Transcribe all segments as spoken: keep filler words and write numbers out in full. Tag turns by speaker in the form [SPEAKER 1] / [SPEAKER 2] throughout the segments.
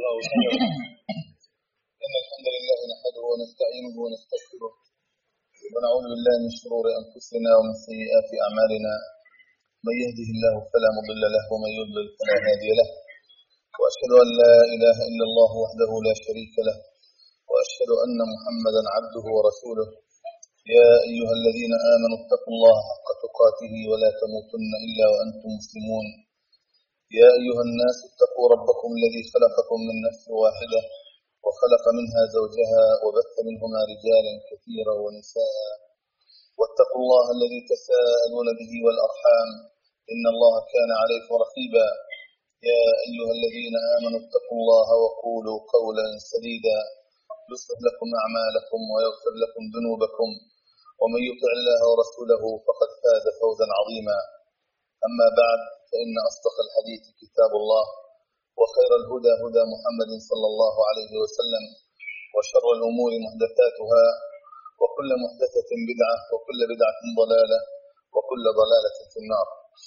[SPEAKER 1] الله خيرا. إن الحمد لله نحمده ونستعينه ونستغفره ونعوذ بالله من شرور أنفسنا ومن سيئات أعمالنا. من يهده الله فلا مضل له ومن يضلل فلا هادي له. وأشهد أن لا إله إلا الله وحده لا شريك له وأشهد أن محمدا عبده ورسوله. يا أيها الذين آمنوا اتقوا الله حق تقاته ولا تموتن إلا وأنتم مسلمون. يا أيها الناس اتقوا ربكم الذي خلقكم من نفس واحدة وخلق منها زوجها وبث منهما رجالا كثيرا ونساء. واتقوا الله الذي تساءلون به والأرحام إن الله كان عليكم رقيبا. يا أيها الذين آمنوا اتقوا الله وقولوا قولا سديدا يصلح لكم أعمالكم ويغفر لكم ذنوبكم ومن يطع الله ورسوله فقد فاز فوزا عظيما. أما بعد فإن أصدق الحديث كتاب الله وخير الهدى هدى محمد صلى الله عليه وسلم وشر الأمور محدثاتها وكل محدثة بدعة وكل بدعة ضلالة وكل ضلالة في النار.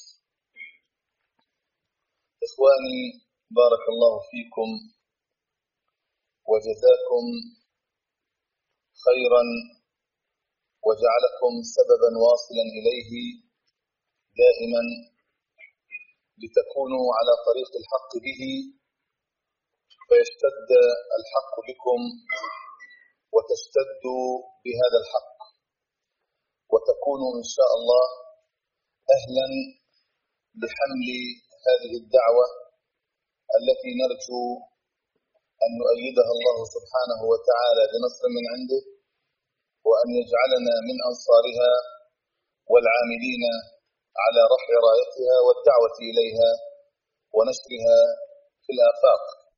[SPEAKER 1] إخواني بارك الله فيكم وجزاكم خيرا وجعلكم سببا واصلا إليه دائما لتكونوا على طريق الحق به فيشتد الحق بكم وتشتدوا بهذا الحق وتكونوا إن شاء الله أهلا لحمل هذه الدعوة التي نرجو أن يؤيدها الله سبحانه وتعالى بنصر من عنده وأن يجعلنا من أنصارها والعاملين على رفع رايتها والدعوة إليها ونشرها في الآفاق.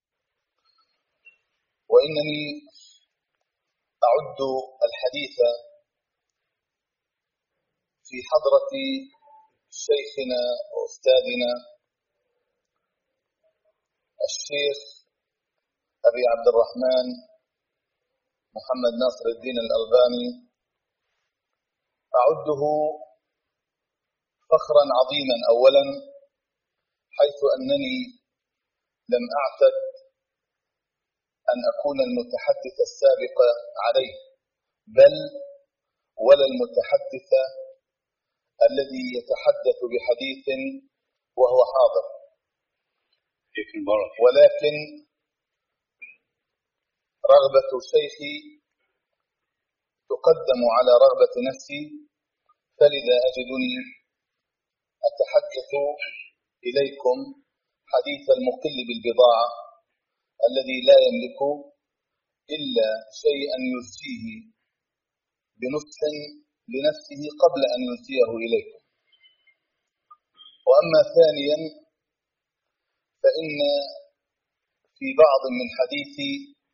[SPEAKER 1] وإنني أعد الحديث في حضرة شيخنا وأستاذنا الشيخ أبي عبد الرحمن محمد ناصر الدين الألباني، أعده فخرا عظيما أولا حيث أنني لم أعتد أن أكون المتحدث السابق عليه بل ولا المتحدث الذي يتحدث بحديث وهو حاضر، ولكن رغبة شيخي تقدم على رغبة نفسي، فلذا أجدني أتحدث إليكم حديث المقل بالبضاعة الذي لا يملك إلا شيئا يزجيه بنصح لنفسه قبل أن يزجيه إليكم. وأما ثانيا فإن في بعض من حديثي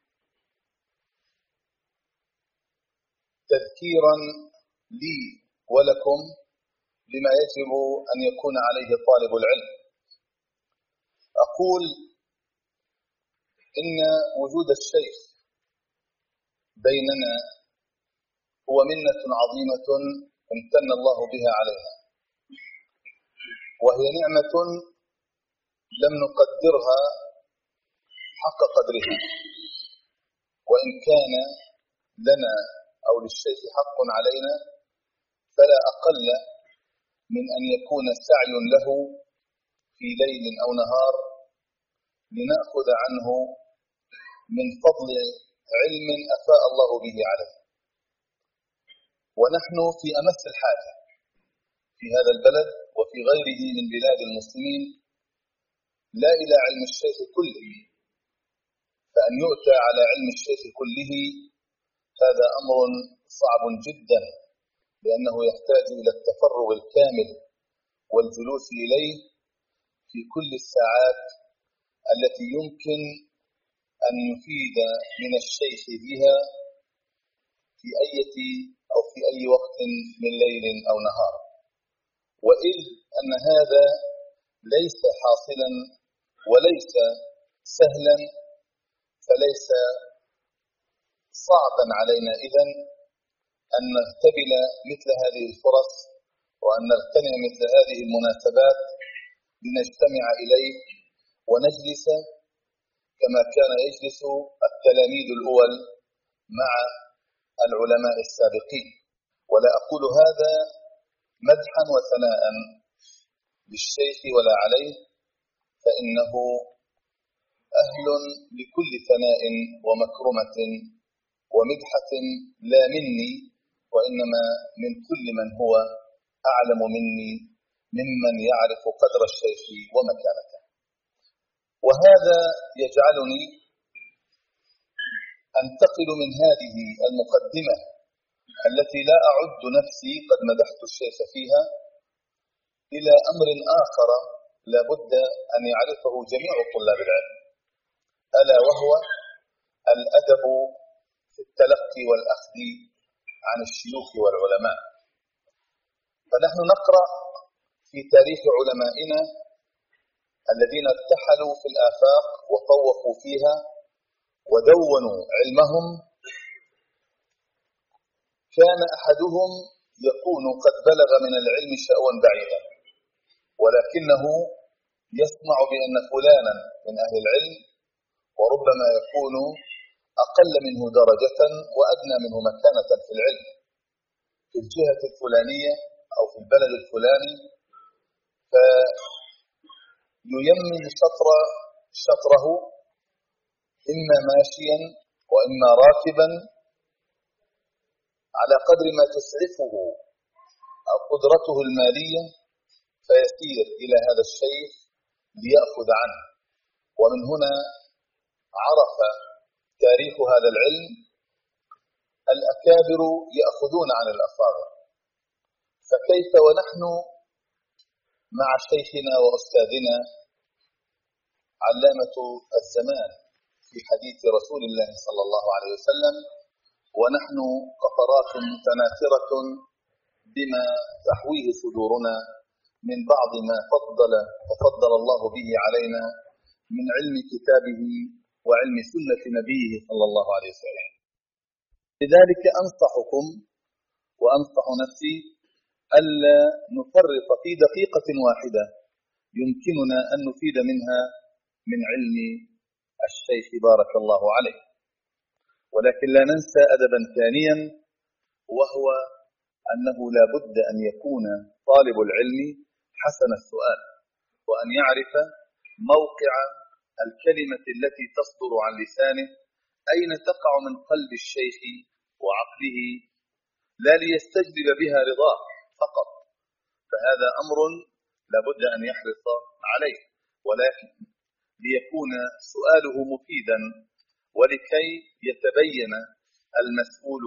[SPEAKER 1] تذكيرا لي ولكم لما يجب أن يكون عليه طالب العلم. أقول إن وجود الشيخ بيننا هو منة عظيمة امتن الله بها علينا، وهي نعمة لم نقدرها حق قدرها، وإن كان لنا أو للشيخ حق علينا فلا أقل من أن يكون سعي له في ليل أو نهار لنأخذ عنه من فضل علم أفاء الله به عليه. ونحن في أمس الحاجة في هذا البلد وفي غيره من بلاد المسلمين لا إلى علم الشيخ كله، فأن يؤتى على علم الشيخ كله هذا أمر صعب جدا، لأنه يحتاج إلى التفرغ الكامل والجلوس إليه في كل الساعات التي يمكن أن يفيد من الشيخ بها في أي أو في أي وقت من ليل أو نهار. وإذ أن هذا ليس حاصلا وليس سهلا فليس صعبا علينا إذن أن نغتبل مثل هذه الفرص وأن نغتنم مثل هذه المناسبات لنجتمع إليه ونجلس كما كان يجلس التلاميذ الأول مع العلماء السابقين. ولا أقول هذا مدحا وثناء للشيخ ولا عليه، فإنه أهل لكل ثناء ومكرمة ومدحة، لا مني وإنما من كل من هو أعلم مني ممن يعرف قدر الشيخ ومكانته. وهذا يجعلني أنتقل من هذه المقدمة التي لا أعد نفسي قد مدحت الشيخ فيها إلى أمر آخر لا بد أن يعرفه جميع طلاب العلم، ألا وهو الأدب في التلقي والأخذ عن الشيوخ والعلماء. فنحن نقرأ في تاريخ علمائنا الذين ارتحلوا في الآفاق وطوفوا فيها ودونوا علمهم، كان أحدهم يكون قد بلغ من العلم شأوا بعيدا، ولكنه يسمع بأن فلانا من أهل العلم وربما يكون أقل منه درجة وأدنى منه مكانة في العلم في الجهة الفلانية أو في البلد الفلاني، فييمن شطر شطره إما ماشيا وإما راكبا على قدر ما تسعفه أو قدرته المالية، فيسير إلى هذا الشيخ ليأخذ عنه. ومن هنا عرف تاريخ هذا العلم الأكابر يأخذون عن الأصاغر، فكيف ونحن مع شيخنا وأستاذنا علامة الزمان في حديث رسول الله صلى الله عليه وسلم، ونحن قطرات متناثرة بما تحويه صدورنا من بعض ما فضل تفضل الله به علينا من علم كتابه وعلم سنة نبيه صلى الله عليه وسلم. لذلك أنصحكم وأنصح نفسي ألا نفرط في دقيقة واحدة يمكننا أن نفيد منها من علم الشيخ بارك الله عليه. ولكن لا ننسى أدبا ثانيا، وهو أنه لا بد أن يكون طالب العلم حسن السؤال، وأن يعرف موقع الكلمة التي تصدر عن لسانه أين تقع من قلب الشيخ وعقله، لا ليستجلب بها رضاه فقط، فهذا أمر لا بد أن يحرص عليه، ولكن ليكون سؤاله مفيدا ولكي يتبين المسؤول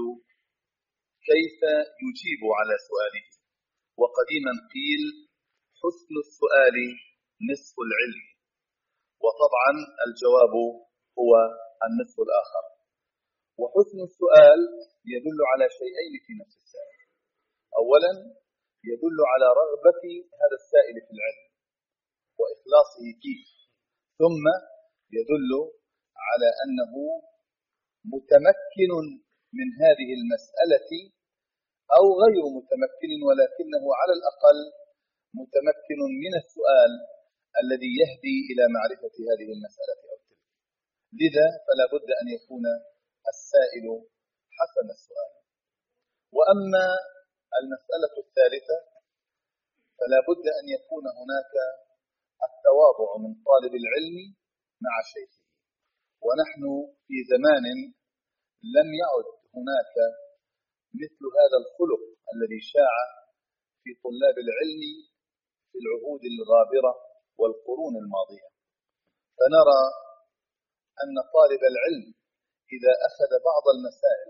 [SPEAKER 1] كيف يجيب على سؤاله. وقديما قيل حسن السؤال نصف العلم، وطبعا الجواب هو النصف الآخر. وحسن السؤال يدل على شيئين في نفس السائل. أولا يدل على رغبة هذا السائل في العلم وإخلاصه فيه، ثم يدل على أنه متمكن من هذه المسألة أو غير متمكن، ولكنه على الأقل متمكن من السؤال الذي يهدي إلى معرفة هذه المسألة أو تلك. لذا فلا بد أن يكون السائل حسن السؤال. وأما المسألة الثالثة فلا بد أن يكون هناك التواضع من طالب العلم مع شيخه. ونحن في زمان لم يعد هناك مثل هذا الخلق الذي شاع في طلاب العلم في العهود الغابرة والقرون الماضية، فنرى أن طالب العلم إذا أخذ بعض المسائل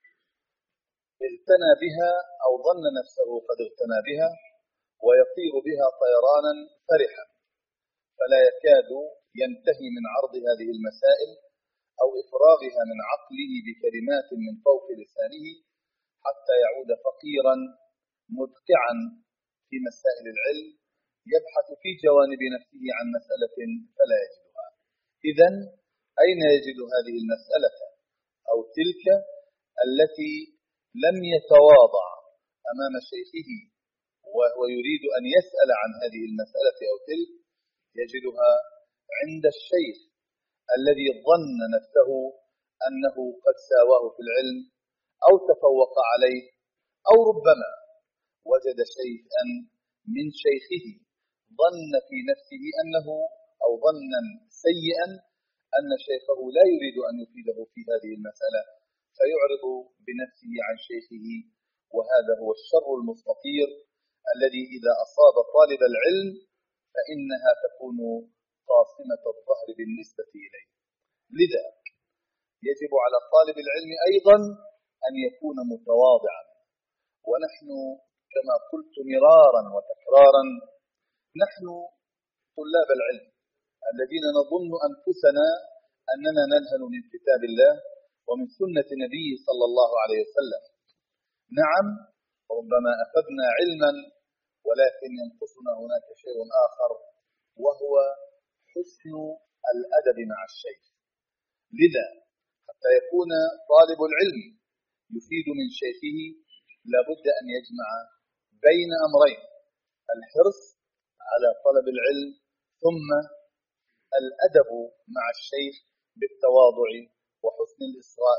[SPEAKER 1] اغتنى بها أو ظن نفسه قد اغتنى بها ويطير بها طيرانا فرحا، فلا يكاد ينتهي من عرض هذه المسائل أو إفراغها من عقله بكلمات من فوق لسانه حتى يعود فقيرا مدقعا في مسائل العلم، يبحث في جوانب نفسه عن مسألة فلا يجدها. إذن أين يجد هذه المسألة أو تلك التي لم يتواضع أمام شيخه وهو يريد أن يسأل عن هذه المسألة أو تلك؟ يجدها عند الشيخ الذي ظن نفسه أنه قد ساواه في العلم أو تفوق عليه، أو ربما وجد شيئا من شيخه ظن في نفسه أنه أو ظنا سيئا أن شيخه لا يريد أن يفيده في هذه المسألة، فيعرض بنفسه عن شيخه. وهذا هو الشر المستطير الذي إذا أصاب طالب العلم فإنها تكون قاصمة الظهر بالنسبة إليه. لذا يجب على طالب العلم أيضا أن يكون متواضعا. ونحن كما قلت مرارا وتكرارا، نحن طلاب العلم الذين نظن أنفسنا أننا ننهل من كتاب الله ومن سنة نبيه صلى الله عليه وسلم. نعم، ربما أخذنا علما، ولكن ينقصنا هناك شيء آخر، وهو حسن الأدب مع الشيخ. لذا حتى يكون طالب العلم يفيد من شيخه لابد أن يجمع بين أمرين: الحرص على طلب العلم، ثم الأدب مع الشيخ بالتواضع وحسن الإصغاء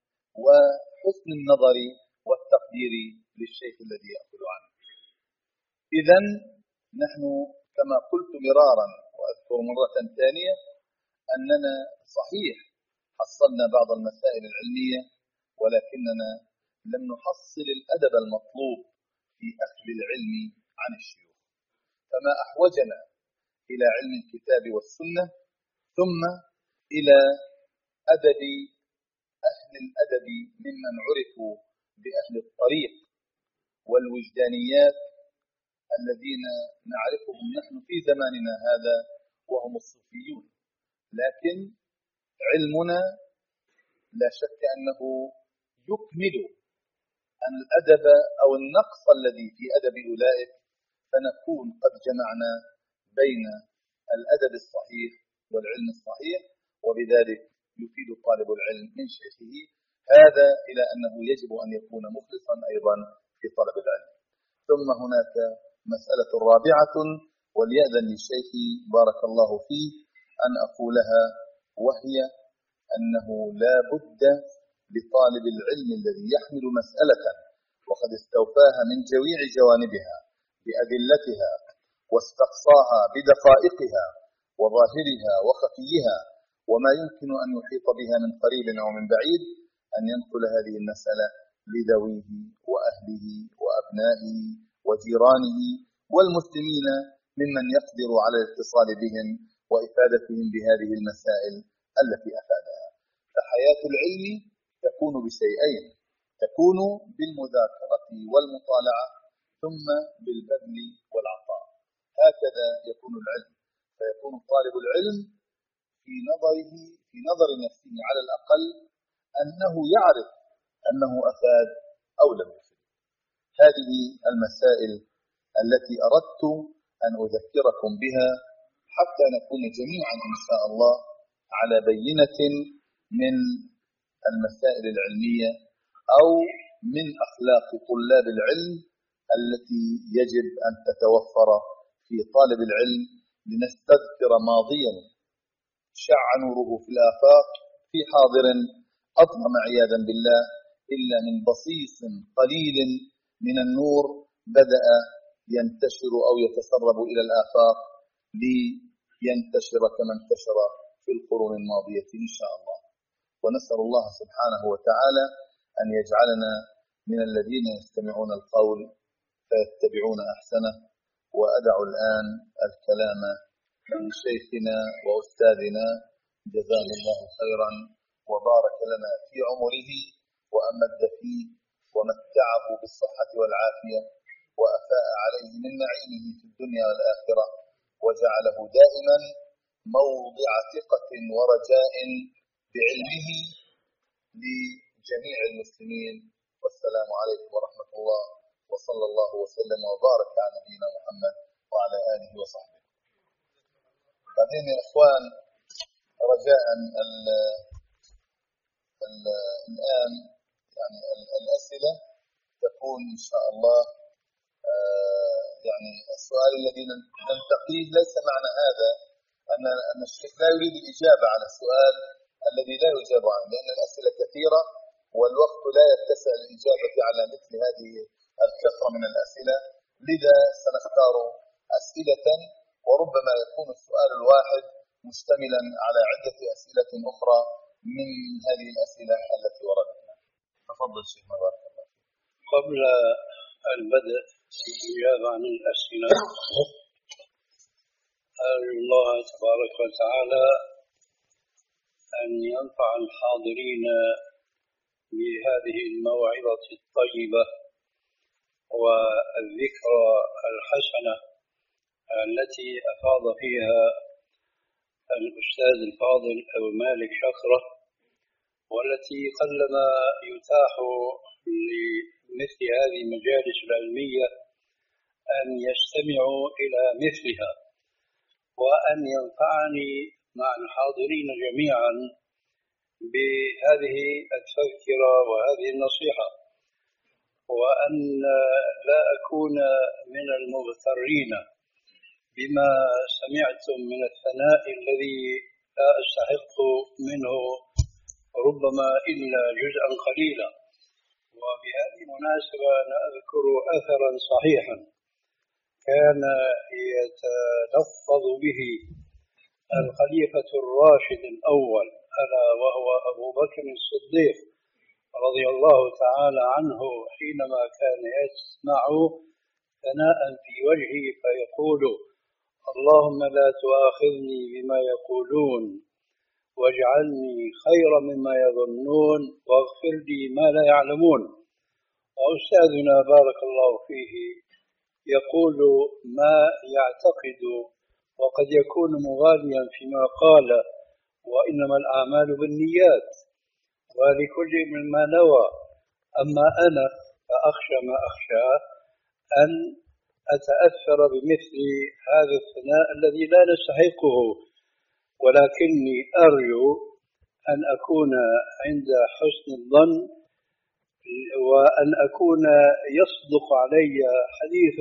[SPEAKER 1] وحسن النظر والتقدير للشيخ الذي يأخذ عنه. إذن نحن كما قلت مرارا وأذكر مرة ثانية أننا صحيح حصلنا بعض المسائل العلمية، ولكننا لم نحصل الأدب المطلوب في أخذ العلم عن الشيوخ. فما أحوجنا إلى علم الكتاب والسنة، ثم إلى أدب أهل الأدب ممن عرفوا بأهل الطريق والوجدانيات الذين نعرفهم نحن في زماننا هذا، وهم الصوفيون. لكن علمنا لا شك أنه يكمل الأدب أو النقص الذي في أدب أولئك، فنكون قد جمعنا بين الأدب الصحيح والعلم الصحيح، وبذلك يفيد طالب العلم من شيخه. هذا إلى أنه يجب أن يكون مخلصا أيضا في طلب العلم. ثم هناك مسألة رابعة وليأذن للشيخ بارك الله فيه أن أقولها، وهي أنه لا بد لطالب العلم الذي يحمل مسألة وقد استوفاها من جميع جوانبها بأدلتها واستقصاها بدقائقها وظاهرها وخفيها وما يمكن أن يحيط بها من قريب أو من بعيد، أن ينقل هذه المسألة لذويه وأهله وأبنائه وجيرانه والمسلمين ممن يقدر على الاتصال بهم وإفادتهم بهذه المسائل التي أفادها. فحياة العلم تكون بشيئين: تكون بالمذاكرة والمطالعة، ثم بالبذل والعطاء. هكذا يكون العلم. فيكون طالب العلم في نظره في نظر نفسه على الأقل أنه يعرف أنه أفاد أو لم يفد. هذه المسائل التي أردت أن أذكركم بها حتى نكون جميعا إن شاء الله على بينة من المسائل العلمية أو من أخلاق طلاب العلم التي يجب أن تتوفر في طالب العلم، لنستذكر ماضيا شع نوره في الآفاق في حاضر أظلم عياذا بالله، إلا من بصيص قليل من النور بدأ ينتشر أو يتسرب إلى الآفاق لينتشر كما انتشر في القرون الماضية إن شاء الله. ونسأل الله سبحانه وتعالى أن يجعلنا من الذين يستمعون القول فيتبعون أحسنه. وأدع الآن الكلام لشيخنا وأستاذنا جزاه الله خيرا وبارك لنا في عمره وأمد فيه ومتعه بالصحة والعافية وأفاء عليه من نعيمه في الدنيا والآخرة، وجعله دائما موضع ثقة ورجاء بعلمه لجميع المسلمين. والسلام عليكم ورحمة الله، وصلى الله وسلم وبارك على نبينا محمد وعلى آله وصحبه. بعدين يا إخوان، رجاء ال ال الآن يعني الأسئلة تكون إن شاء الله يعني السؤال الذي ننتقيه ليس معنى هذا أن أن الشيخ لا يريد الإجابة على السؤال الذي لا يجاب عنه، لأن الأسئلة كثيرة والوقت لا يتسع للإجابة على مثل هذه الكثرة من الأسئلة، لذا سنختار أسئلة وربما يكون السؤال الواحد مشتملا على عدة أسئلة أخرى من هذه الأسئلة التي وردتنا. تفضل شيخ بارك الله.
[SPEAKER 2] قبل البدء في الإجابة عن الأسئلة أرجو الله تبارك وتعالى أن ينفع الحاضرين بهذه الموعظة الطيبة والذكرى الحسنة التي أفاض فيها الأستاذ الفاضل أبو مالك شخرة، والتي قلما يتاح لمثل هذه المجالس العلمية أن يستمعوا إلى مثلها، وأن ينفعني مع الحاضرين جميعا بهذه التذكرة وهذه النصيحة، وأن لا أكون من المغترين بما سمعتم من الثناء الذي لا أستحق منه ربما إلا جزءا قليلا. وبهذه المناسبة أنا أذكر أثرا صحيحا كان يتلفظ به الخليفة الراشد الأول ألا وهو أبو بكر الصديق رضي الله تعالى عنه، حينما كان يسمع ثناء في وجهه فيقول: اللهم لا تؤاخذني بما يقولون واجعلني خيرا مما يظنون واغفر لي ما لا يعلمون. وأستاذنا بارك الله فيه يقول ما يعتقد، وقد يكون مغاليا فيما قال: وإنما الأعمال بالنيات ولكل من ما نوى. أما أنا فأخشى ما أخشى أن أتأثر بمثل هذا الثناء الذي لا نستحقه، ولكني أرجو أن أكون عند حسن الظن، وأن أكون يصدق علي حديث،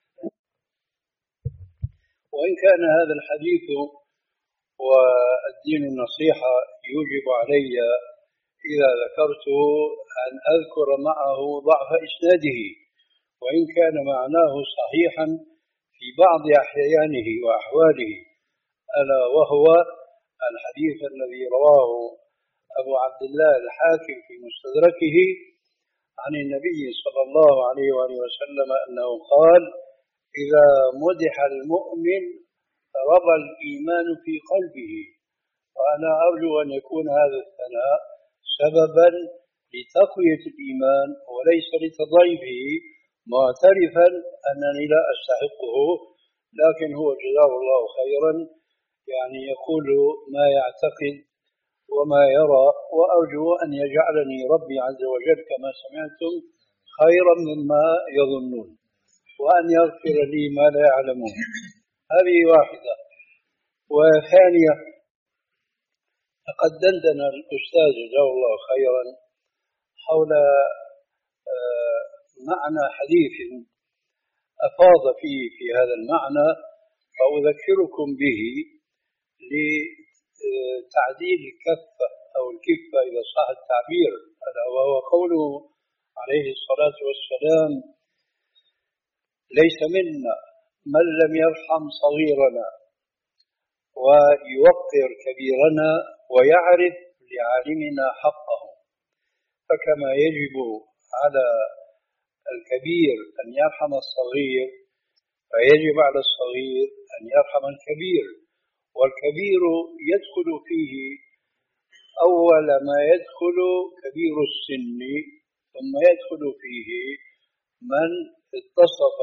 [SPEAKER 2] وإن كان هذا الحديث والدين النصيحة يوجب علي إذا ذكرته أن أذكر معه ضعف إسناده، وإن كان معناه صحيحا في بعض أحيانه وأحواله، ألا وهو الحديث الذي رواه أبو عبد الله الحاكم في مستدركه عن النبي صلى الله عليه وآله وسلم أنه قال: إذا مدح المؤمن ربى الإيمان في قلبه. وأنا أرجو أن يكون هذا الثناء سببا لتقوية الإيمان وليس لتضعيفه، معترفا أنني لا أستحقه، لكن هو جزاه الله خيرا يعني يقول ما يعتقد وما يرى، وأرجو أن يجعلني ربي عز وجل كما سمعتم خيرا مما يظنون، وأن يغفر لي ما لا يعلمون. هذه واحدة. وثانية، لقد دندن الأستاذ جزاه الله خيرا حول معنى حديث أفاض فيه في هذا المعنى، فأذكركم به لتعديل الكفة أو الكفة إذا صح التعبير، وهو قوله عليه الصلاة والسلام: ليس منا من لم يرحم صغيرنا ويوقر كبيرنا ويعرف لعالمنا حقه. فكما يجب على الكبير أن يرحم الصغير، فيجب على الصغير أن يرحم الكبير، والكبير يدخل فيه أول ما يدخل كبير السن، ثم يدخل فيه من اتصف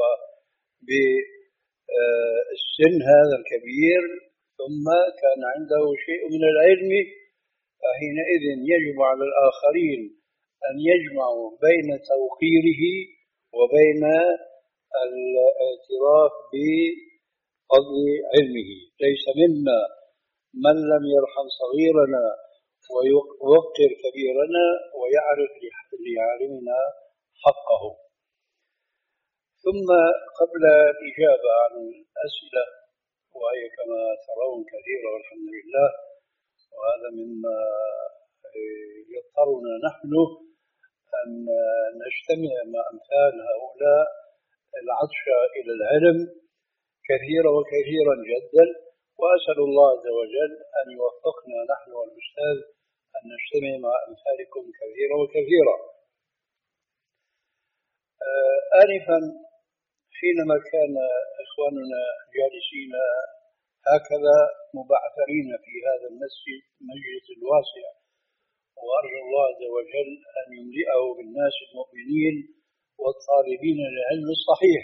[SPEAKER 2] بالسن هذا الكبير ثم كان عنده شيء من العلم، فحينئذ يجب على الآخرين أن يجمعوا بين توقيره وبين الاعتراف بفضل علمه. ليس منا من لم يرحم صغيرنا ويوقر كبيرنا ويعرف لعالمنا حقه. ثم قبل الإجابة عن الأسئلة وهي كما ترون كثيرة والحمد لله. وهذا مما يضطرنا نحن أن نجتمع مع أمثال هؤلاء العطشة إلى العلم كثيرا وكثيرا جدا. وأسأل الله عز وجل أن يوفقنا نحن والأستاذ أن نجتمع مع أمثالكم كثيرا وكثيرا. آنفا حينما كان إخواننا جالسين هكذا مبعثرين في هذا المسجد المجلس الواسع، وأرجو الله عز وجل أن يملئه بالناس المؤمنين والطالبين للعلم الصحيح،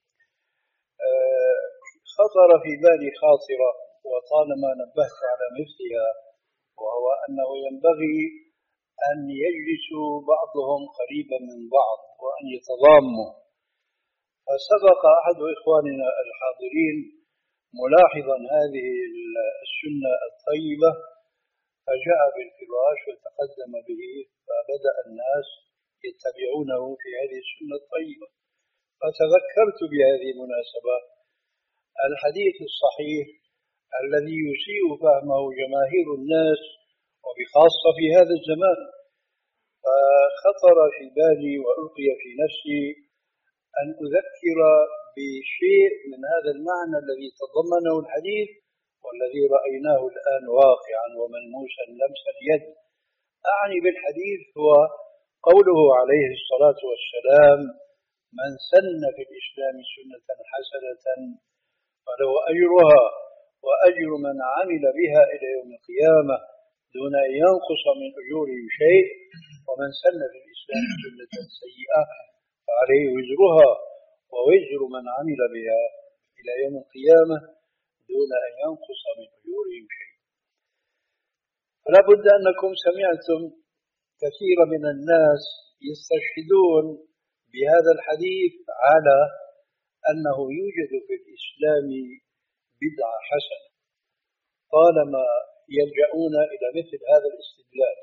[SPEAKER 2] خطر في بالي خاطرة وطالما نبهت على مثلها، وهو أنه ينبغي أن يجلسوا بعضهم قريبا من بعض وأن يتضاموا. فسبق أحد إخواننا الحاضرين ملاحظا هذه السنة الطيبة فجاء بالفراش وتقدم به، فبدأ الناس يتبعونه في هذه السنة الطيبة. فتذكرت بهذه المناسبة الحديث الصحيح الذي يسيء فهمه جماهير الناس وبخاصة في هذا الزمان. فخطر في بالي وألقي في نفسي أن أذكر بشيء من هذا المعنى الذي تضمنه الحديث والذي رأيناه الآن واقعا وملموسا لمس اليد. أعني بالحديث هو قوله عليه الصلاة والسلام: من سن في الإسلام سنة حسنة فله أجرها وأجر من عمل بها إلى يوم القيامة دون أن ينقص من أجورهم شيء، ومن سن في الإسلام سنة سيئة فعليه وزرها ووزر من عمل بها إلى يوم القيامة دون أن ينقص من أجورهم شيء. فلا بد أنكم سمعتم كثير من الناس يستشهدون بهذا الحديث على أنه يوجد في الإسلام بدعة حسنة، طالما يلجؤون إلى مثل هذا الاستدلال.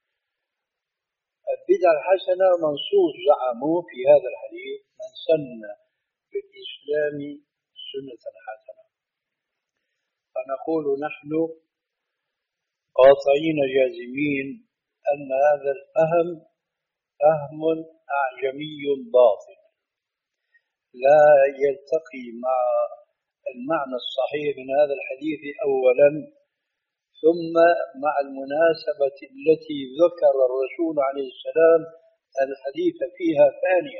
[SPEAKER 2] البدعة الحسنة منصوص زعموا في هذا الحديث: من سن في الإسلام سنة حسنة. فنقول نحن قاطعين جازمين أن هذا الفهم فهم أعجمي باطل لا يلتقي مع المعنى الصحيح من هذا الحديث أولا، ثم مع المناسبة التي ذكر الرسول عليه السلام الحديث فيها ثانيا.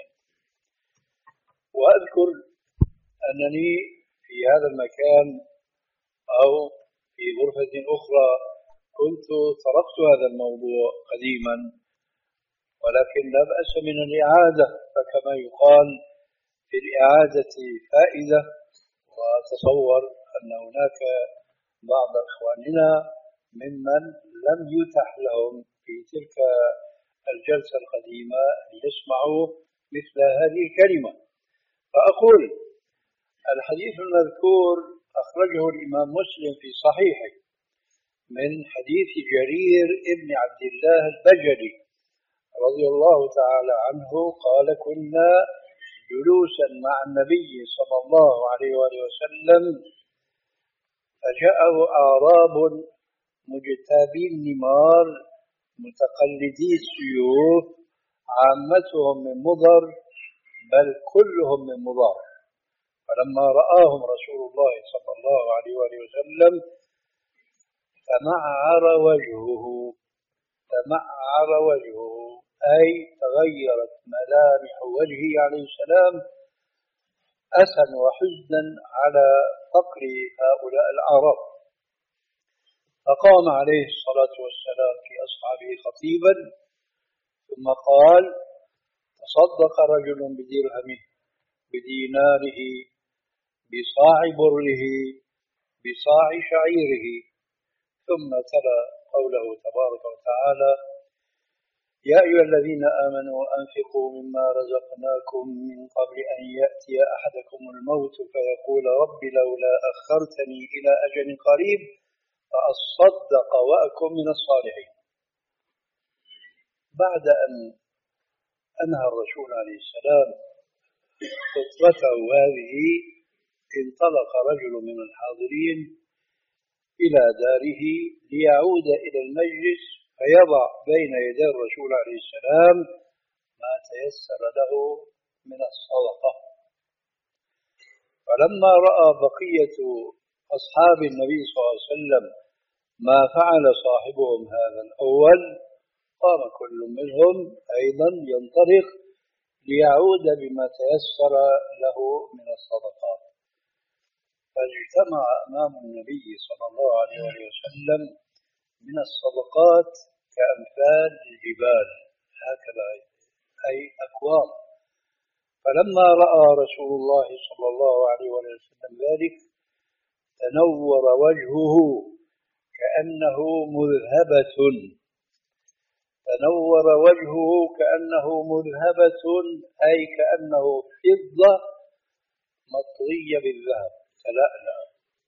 [SPEAKER 2] وأذكر أنني في هذا المكان أو في غرفة أخرى كنت طرقت هذا الموضوع قديما، ولكن لا بأس من الإعادة، فكما يقال في الإعادة فائدة. وأتصور أن هناك بعض إخواننا ممن لم يتح لهم في تلك الجلسة القديمة ليسمعوا مثل هذه الكلمة. فأقول الحديث المذكور أخرجه الإمام مسلم في صحيحه من حديث جرير ابن عبد الله البجلي رضي الله تعالى عنه قال: كنا جلوسا مع النبي صلى الله عليه وآله وسلم فجاءه أعراب مجتابي النمار متقلدي السيوف عامتهم من مضر بل كلهم من مضر. فلما رآهم رسول الله صلى الله عليه وآله وسلم تمعر وجهه تمعر وجهه أي تغيرت ملامح وجهه عليه السلام أسا وحزنا على فقر هؤلاء الأعراب. فقام عليه الصلاة والسلام في أصحابه خطيبا ثم قال: تصدق رجل بدرهمه بديناره بصاع بره بصاع شعيره، ثم تلا قوله تبارك وتعالى: يا أيها الذين آمنوا أنفقوا مما رزقناكم من قبل أن يأتي أحدكم الموت فيقول رب لولا أخرتني إلى أجل قريب فأصدق وأكن من الصالحين. بعد أن أنهى الرسول عليه السلام خطبته هذه انطلق رجل من الحاضرين إلى داره ليعود إلى المجلس فيضع بين يدي الرسول عليه السلام ما تيسر له من الصدقة. فلما رأى بقية أصحاب النبي صلى الله عليه وسلم ما فعل صاحبهم هذا الأول قام كل منهم أيضا ينطلق ليعود بما تيسر له من الصدقات. فاجتمع أمام النبي صلى الله عليه وسلم من الصدقات كأمثال الجبال هكذا، أي أكوام. فلما رأى رسول الله صلى الله عليه وسلم ذلك تنور وجهه كأنه مذهبة تنور وجهه كأنه مذهبة أي كأنه فضة مطوية بالذهب تلألأ.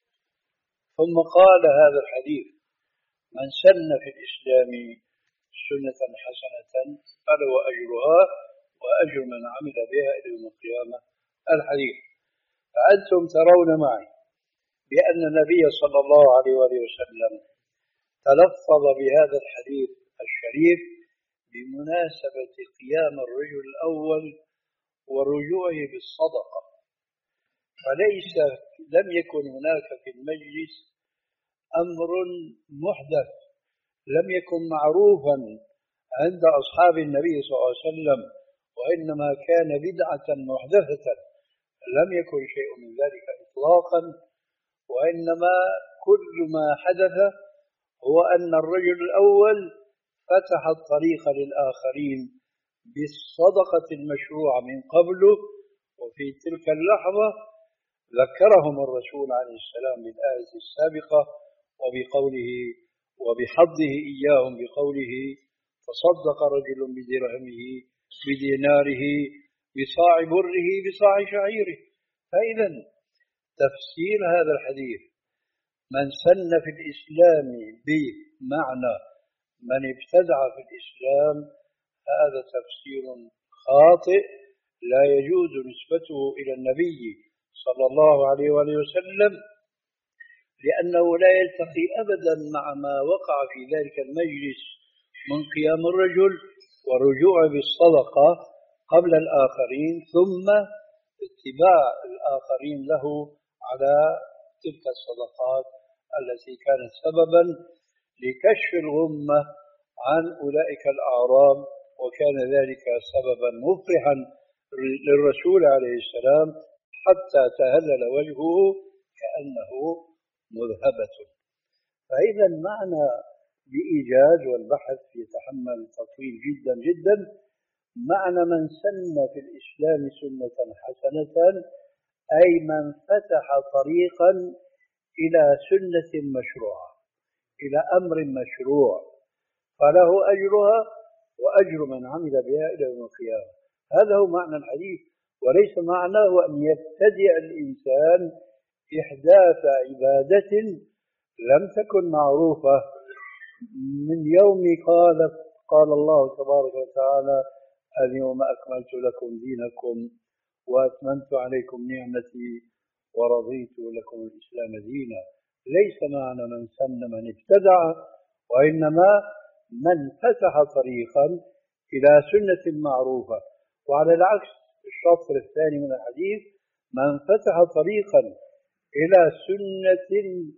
[SPEAKER 2] ثم قال هذا الحديث: من سن في الإسلام سنة حسنة فله أجرها وأجر من عمل بها إلى يوم القيامة. الحديث. فأنتم ترون معي بأن النبي صلى الله عليه وسلم تلفظ بهذا الحديث الشريف بمناسبة قيام الرجل الأول ورجوعه بالصدقة، فليس لم يكن هناك في المجلس أمر محدث لم يكن معروفا عند أصحاب النبي صلى الله عليه وسلم، وإنما كان بدعة محدثة، لم يكن شيء من ذلك إطلاقا، وإنما كل ما حدث هو أن الرجل الأول فتح الطريق للآخرين بالصدقة المشروعة من قبله، وفي تلك اللحظة ذكرهم الرسول عليه السلام بالآية السابقة وبقوله وبحظه إياهم بقوله: تصدق رجل بدرهمه بديناره بصاع بره بصاع شعيره. فإذا تفسير هذا الحديث من سن في الإسلام بمعنى من ابتدع في الإسلام، هذا تفسير خاطئ لا يجوز نسبته إلى النبي صلى الله عليه وآله وسلم، لأنه لا يلتقي أبدا مع ما وقع في ذلك المجلس من قيام الرجل والرجوع بالصدقة قبل الآخرين ثم اتباع الآخرين له على تلك الصدقات التي كانت سببا لكشف الغمة عن أولئك الأعراب، وكان ذلك سببا مفرحا للرسول عليه السلام حتى تهلل وجهه كأنه مذهبة. فإذا المعنى بإيجاز والبحث يتحمل تطويل جدا جدا. معنى من سن في الإسلام سنة حسنة أي من فتح طريقا إلى سنة مشروعة، إلى أمر مشروع، فله أجرها وأجر من عمل بها إلى يوم القيامة. هذا هو معنى الحديث، وليس معناه أن يبتدع الإنسان إحداث عبادة لم تكن معروفة من يوم قال قال الله تبارك وتعالى: اليوم أكملت لكم دينكم وأتممت عليكم نعمتي ورضيت لكم الإسلام دينا. ليس معنى من سن من ابتدع، وإنما من فتح طريقا إلى سنة معروفة. وعلى العكس الشطر الثاني من الحديث: من فتح طريقا إلى سنة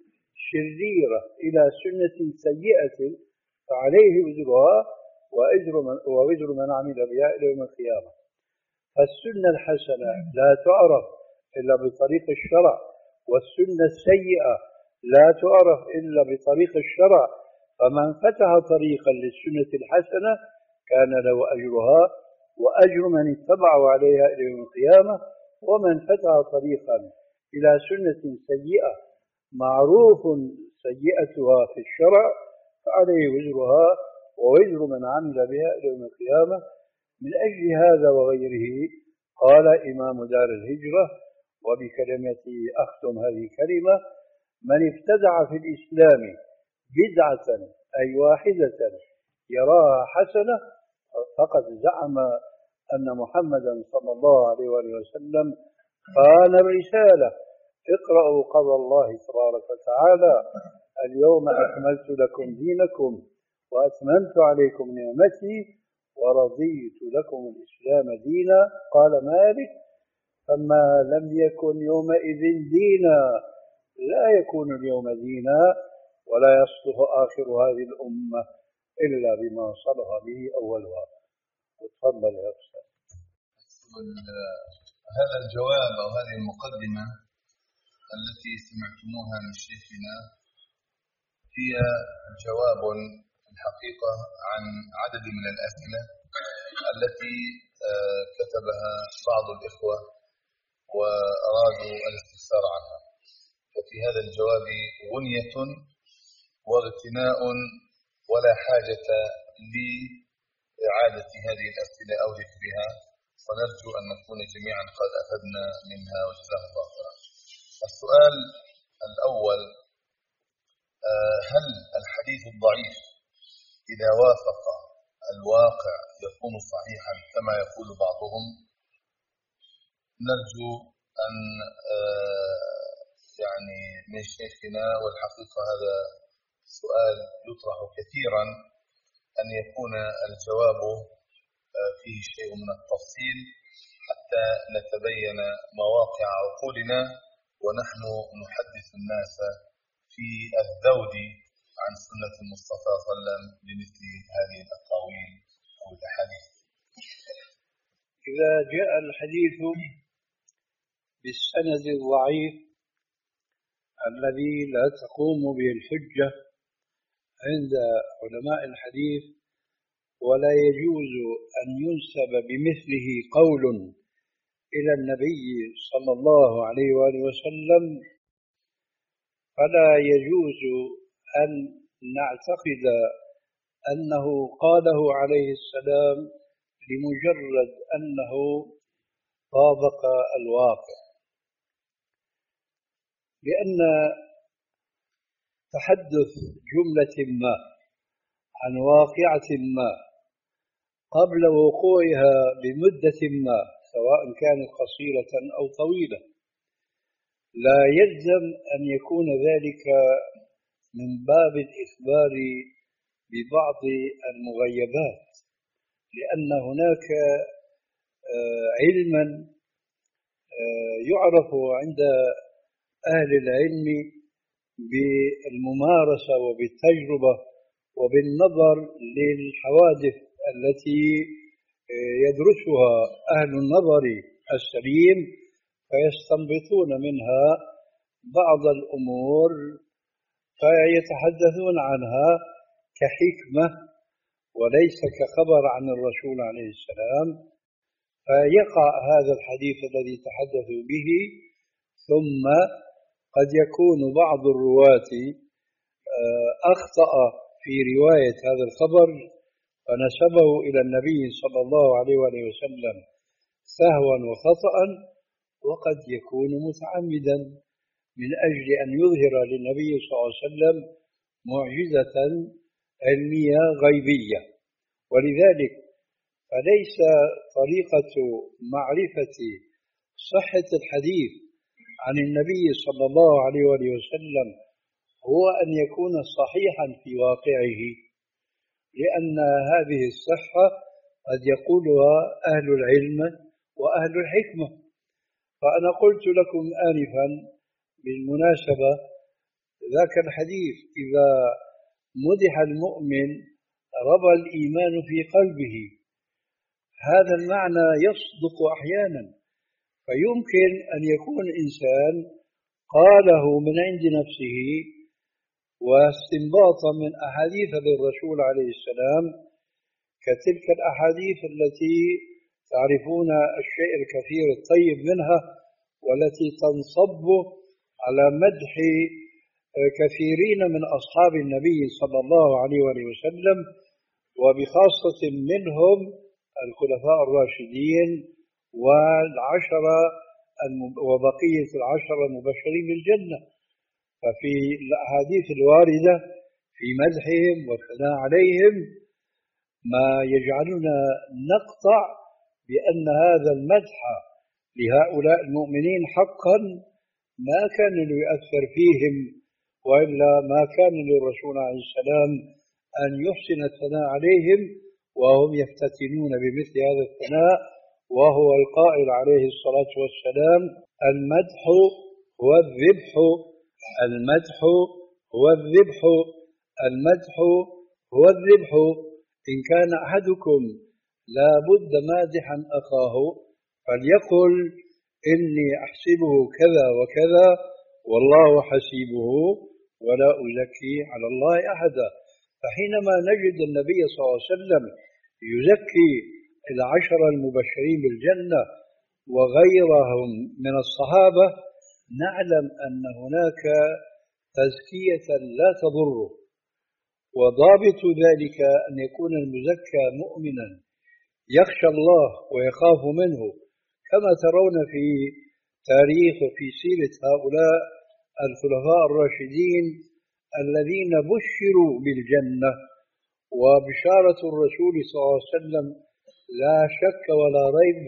[SPEAKER 2] شريرة إلى سنة سيئة فعليه وزرها وأجر من, وأجر من عمل بها إلى يوم القيامة. فالسنة الحسنة لا تعرف إلا بطريق الشرع، والسنة السيئة لا تعرف إلا بطريق الشرع. فمن فتح طريقا للسنة الحسنة كان له أجرها وأجر من اتبعوا عليها إلى يوم القيامة. ومن فتح طريقا إلى سنة سيئة معروف سيئتها في الشرع فعليه وزرها ووزر من عمل بها إلى يوم القيامة. من أجل هذا وغيره قال إمام دار الهجرة، وبكلمتي أختم هذه الكلمة: من ابتدع في الإسلام بدعة أي واحدة يراها حسنة فقد زعم أن محمدا صلى الله عليه وسلم خان الرسالة اقرأوا قول الله تبارك وتعالى: اليوم أكملت لكم دينكم وأتممت عليكم نعمتي ورضيت لكم الإسلام دينا. قال مالك: فما لم يكن يومئذ دينا لا يكون اليوم دينا، ولا يصلح آخر هذه الأمة إلا بما صلح به أولها. تفضل يا أستاذ.
[SPEAKER 1] هذا الجواب أو هذه المقدمة التي سمعتموها من شيخنا هي جواب في الحقيقة عن عدد من الأسئلة التي كتبها بعض الإخوة وأرادوا الاستفسار عنها. ففي هذا الجواب غنية واغتناء ولا حاجة لإعادة هذه الأسئلة أو ذكرها، ونرجو أن نكون جميعا قد أخذنا منها وجزاه الله خيرا. السؤال الأول: هل الحديث الضعيف إذا وافق الواقع يكون صحيحا كما يقول بعضهم؟ نرجو أن يعني من شيخنا، والحقيقة هذا سؤال يطرح كثيرا، أن يكون الجواب فيه شيء من التفصيل حتى نتبين مواقع عقولنا ونحن نحدث الناس في الذود عن سنة المصطفى صلى الله عليه وسلم لمثل هذه الأقاويل أو الأحاديث.
[SPEAKER 2] إذا جاء الحديث بالسند الضعيف الذي لا تقوم به الحجة عند علماء الحديث، ولا يجوز أن ينسب بمثله قول إلى النبي صلى الله عليه وآله وسلم، فلا يجوز أن نعتقد أنه قاله عليه السلام لمجرد أنه طابق الواقع، لأن تحدث جملة ما عن واقعة ما قبل وقوعها بمدة ما سواء كانت قصيرة أو طويلة لا يلزم أن يكون ذلك من باب الإخبار ببعض المغيبات، لأن هناك علما يعرف عند أهل العلم بالممارسة وبالتجربة وبالنظر للحوادث التي يدرسها أهل النظر السليم، فيستنبطون منها بعض الأمور فيتحدثون عنها كحكمة وليس كخبر عن الرسول عليه السلام، فيقع هذا الحديث الذي تحدثوا به. ثم قد يكون بعض الرواة أخطأ في رواية هذا الخبر فنسبه إلى النبي صلى الله عليه وسلم سهوا وخطأ، وقد يكون متعمدا من أجل أن يظهر للنبي صلى الله عليه وسلم معجزة علمية غيبية. ولذلك فليس طريقة معرفة صحة الحديث عن النبي صلى الله عليه وسلم هو أن يكون صحيحا في واقعه، لأن هذه الصحة قد يقولها أهل العلم وأهل الحكمة. فأنا قلت لكم آنفا بالمناسبة ذاك الحديث: إذا مدح المؤمن ربى الإيمان في قلبه. هذا المعنى يصدق أحيانا، فيمكن أن يكون إنسان قاله من عند نفسه واستنباطا من أحاديث للرسول عليه السلام، كتلك الأحاديث التي تعرفون الشيء الكثير الطيب منها، والتي تنصب على مدح كثيرين من أصحاب النبي صلى الله عليه وسلم، وبخاصة منهم الخلفاء الراشدين والعشرة وبقية العشرة المبشرين بالجنة. ففي الأحاديث الواردة في مدحهم والثناء عليهم ما يجعلنا نقطع بأن هذا المدح لهؤلاء المؤمنين حقا ما كان ليؤثر فيهم، وإلا ما كان للرسول عليه السلام أن يحسن الثناء عليهم وهم يفتتنون بمثل هذا الثناء. وهو القائل عليه الصلاة والسلام: المدح هو الذبح، المدح هو الذبح، المدح هو الذبح. إن كان أحدكم لا بد مادحا أخاه فليقل: إني أحسبه كذا وكذا والله حسيبه ولا أزكي على الله أحدا. فحينما نجد النبي صلى الله عليه وسلم يزكي العشر المبشرين بالجنة وغيرهم من الصحابة، نعلم أن هناك تزكية لا تضره. وضابط ذلك أن يكون المزكى مؤمنا يخشى الله ويخاف منه، كما ترون في تاريخ وفي سيرة هؤلاء الخلفاء الراشدين الذين بشروا بالجنة. وبشارة الرسول صلى الله عليه وسلم لا شك ولا ريب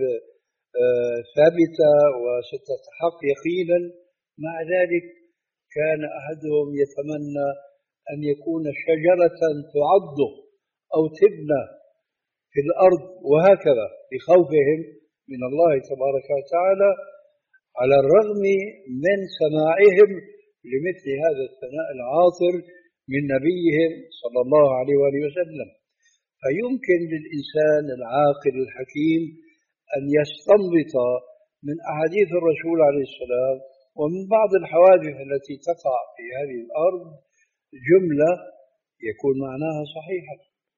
[SPEAKER 2] ثابتة وستتحقق يقينا. مع ذلك كان أحدهم يتمنى أن يكون شجرة تعض أو تبنى في الأرض، وهكذا بخوفهم من الله تبارك وتعالى، على الرغم من سماعهم لمثل هذا الثناء العاطر من نبيهم صلى الله عليه وآله وسلم. فيمكن للإنسان العاقل الحكيم أن يستنبط من أحاديث الرسول عليه السلام ومن بعض الحوادث التي تقع في هذه الأرض جملة يكون معناها صحيحا،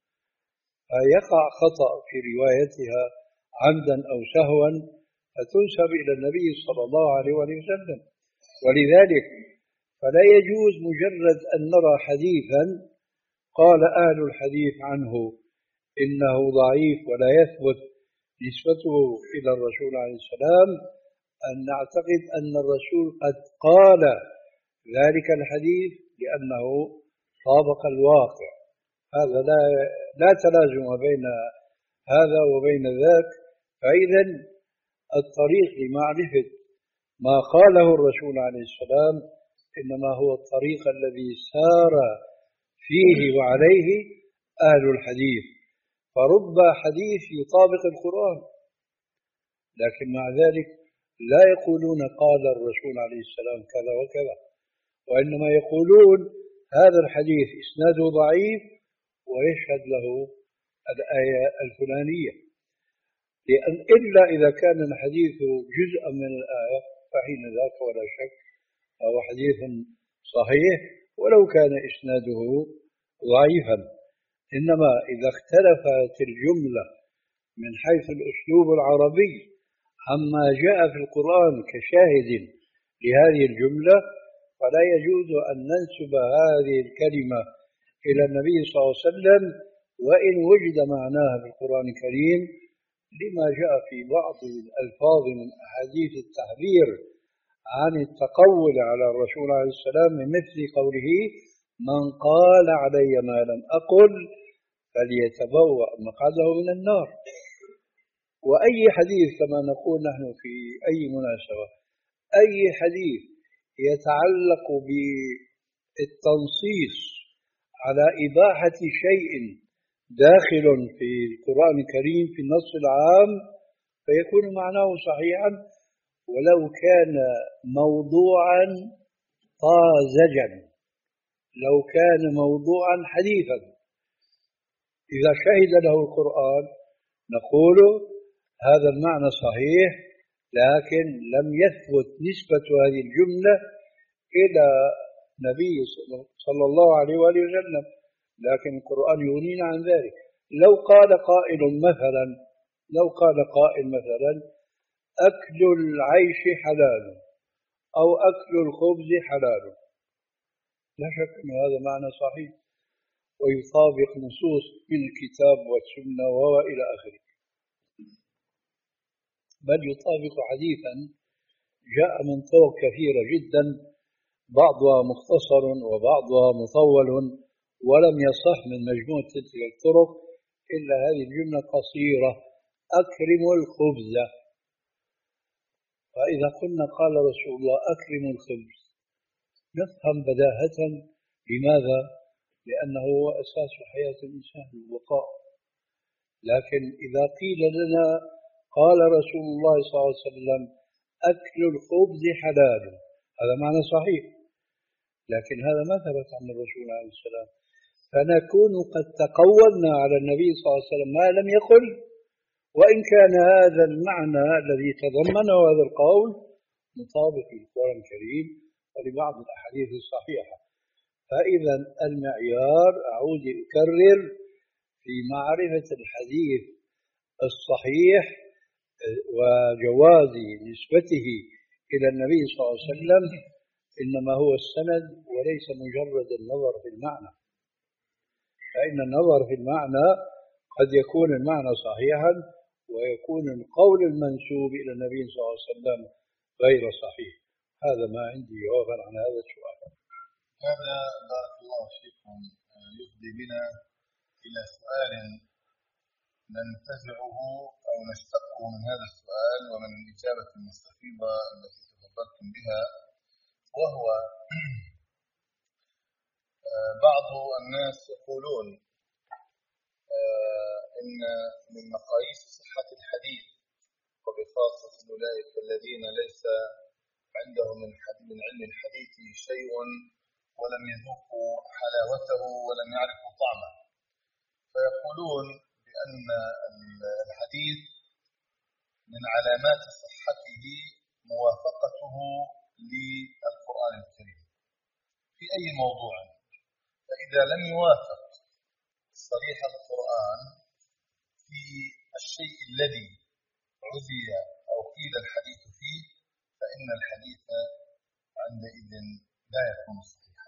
[SPEAKER 2] فيقع خطأ في روايتها عمدا أو سهوا فتنسب إلى النبي صلى الله عليه وسلم. ولذلك فلا يجوز مجرد أن نرى حديثا قال أهل الحديث عنه إنه ضعيف ولا يثبت نسبته إلى الرسول عليه السلام أن نعتقد أن الرسول قد قال ذلك الحديث لأنه طابق الواقع. هذا لا لا تلازم بين هذا وبين ذاك. فإذا الطريق لمعرفة ما قاله الرسول عليه السلام إنما هو الطريق الذي سار فيه وعليه أهل الحديث. فرب حديث يطابق القرآن لكن مع ذلك لا يقولون قال الرسول عليه السلام كذا وكذا، وإنما يقولون هذا الحديث إسناده ضعيف ويشهد له الآية الفلانية، لأن إلا إذا كان الحديث جزءا من الآية فحين ذاك ولا شك هو حديث صحيح ولو كان إسناده ضعيفا. إنما إذا اختلفت الجملة من حيث الأسلوب العربي عما جاء في القرآن كشاهد لهذه الجملة فلا يجوز أن ننسب هذه الكلمة إلى النبي صلى الله عليه وسلم وإن وجد معناها في القرآن الكريم، لما جاء في بعض الألفاظ من أحاديث التحذير عن التقول على الرسول عليه السلام من مثل قوله: من قال علي ما لم أقل فليتبوأ مقعده من النار. وأي حديث كما نقول نحن في أي مناسبة، أي حديث يتعلق بالتنصيص على إباحة شيء داخل في القرآن الكريم في النص العام فيكون معناه صحيحا ولو كان موضوعا طازجا، لو كان موضوعا حديثا إذا شهد له القرآن نقول هذا المعنى صحيح، لكن لم يثبت نسبة هذه الجملة إلى نبي صلى الله عليه وآله وسلم، لكن القرآن يغنينا عن ذلك. لو قال قائل مثلا لو قال قائل مثلا أكل العيش حلال أو أكل الخبز حلال، لا شك أن هذا معنى صحيح ويطابق نصوص من الكتاب والسنة وإلى آخره، بل يطابق حديثا جاء من طرق كثيرة جدا بعضها مختصر وبعضها مطول ولم يصح من مجموعة تلك الطرق إلا هذه الجملة قصيرة: أكرم الخبز. فإذا قلنا قال رسول الله أكرموا الخبز نفهم بداهة لماذا؟ لأنه هو أساس حياة الإنسان البقاء. لكن إذا قيل لنا قال رسول الله صلى الله عليه وسلم أكل الخبز حلال، هذا معنى صحيح، لكن هذا ما ثبت عن الرسول عليه السلام، فنكون قد تقولنا على النبي صلى الله عليه وسلم ما لم يقل، وإن كان هذا المعنى الذي تضمنه هذا القول مطابق للقرآن الكريم ولبعض الأحاديث الصحيحة. فإذا المعيار أعود أكرر في معرفة الحديث الصحيح وجواز نسبته إلى النبي صلى الله عليه وسلم إنما هو السند وليس مجرد النظر في المعنى، فإن النظر في المعنى قد يكون المعنى صحيحا ويكون القول المنسوب إلى النبي صلى الله عليه وسلم غير صحيح. هذا ما عندي جوابا عن هذا السؤال.
[SPEAKER 1] هذا بارك الله فيكم يفضي بنا إلى سؤال ننتزعه أو نشتقه من هذا السؤال ومن الإجابة المستفيضة التي تفضلتم بها، وهو بعض الناس يقولون إن من مقاييس صحة الحديث وبخاصة أولئك الذين ليس عندهم من علم الحديث شيء ولم يذوقوا حلاوته ولم يعرفوا طعمه، فيقولون بأن الحديث من علامات صحته موافقته للقرآن الكريم في أي موضوع، فإذا لم يوافق صريح القرآن في الشيء الذي عزي أو قيل الحديث فيه فإن الحديث عندئذ لا يكون صحيحا.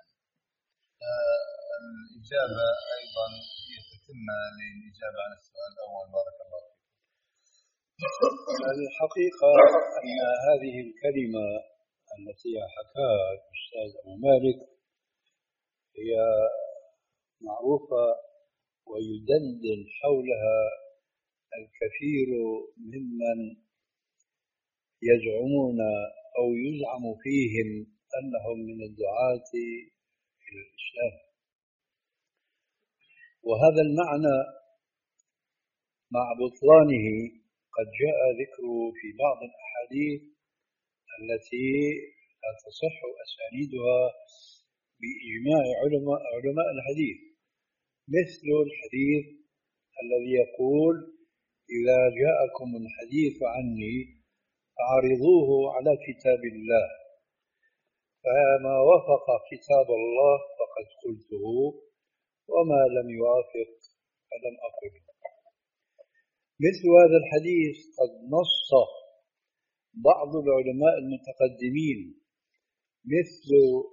[SPEAKER 1] الإجابة أيضا هي تتمة للإجابة عن السؤال الأول. بارك الله فيكم.
[SPEAKER 2] الحقيقة أن هذه الكلمة التي حكاها الأستاذ أبو مالك هي معروفة ويدندن حولها الكثير ممن يزعمون أو يزعم فيهم أنهم من الدعاة إلى الإسلام، وهذا المعنى مع بطلانه قد جاء ذكره في بعض الأحاديث التي لا تصح أسانيدها بإجماع علماء, علماء الحديث، مثل الحديث الذي يقول إذا جاءكم الحديث عني فعرضوه على كتاب الله، فما وافق كتاب الله فقد قلته وما لم يوافق فلم أقله. مثل هذا الحديث قد نص بعض العلماء المتقدمين مثل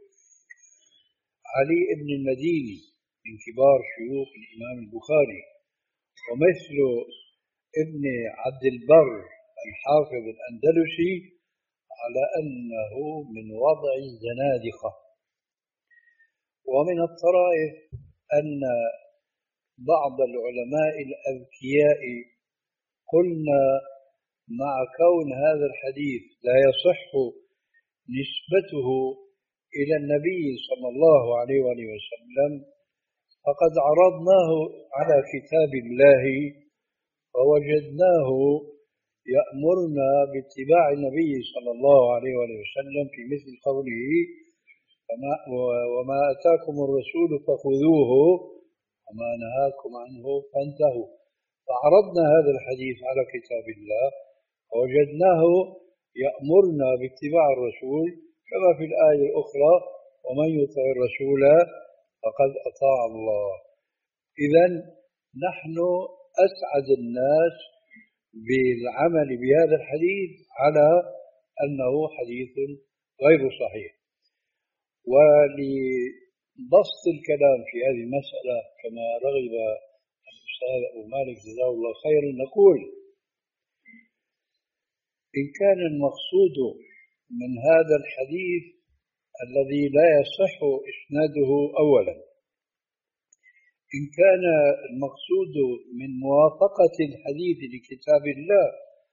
[SPEAKER 2] علي بن المديني من كبار شيوخ الإمام البخاري، ومثل ابن عبد البر الحافظ الأندلسي على أنه من وضع الزنادقة. ومن الطرائف أن بعض العلماء الأذكياء قلنا مع كون هذا الحديث لا يصح نسبته إلى النبي صلى الله عليه وآله وسلم فقد عرضناه على كتاب الله فوجدناه يأمرنا باتباع النبي صلى الله عليه وآله وسلم في مثل قوله وما أتاكم الرسول فخذوه وما نهاكم عنه فانتهوا. فعرضنا هذا الحديث على كتاب الله فوجدناه يأمرنا باتباع الرسول كما في الآية الأخرى ومن يطع الرسول فقد أطاع الله. إذن نحن أسعد الناس بالعمل بهذا الحديث على أنه حديث غير صحيح. ولبسط الكلام في هذه المسألة كما رغب الأستاذ أبو مالك جزاه الله خيرا نقول إن كان المقصود من هذا الحديث الذي لا يصح إسناده أولا، إن كان المقصود من موافقة الحديث لكتاب الله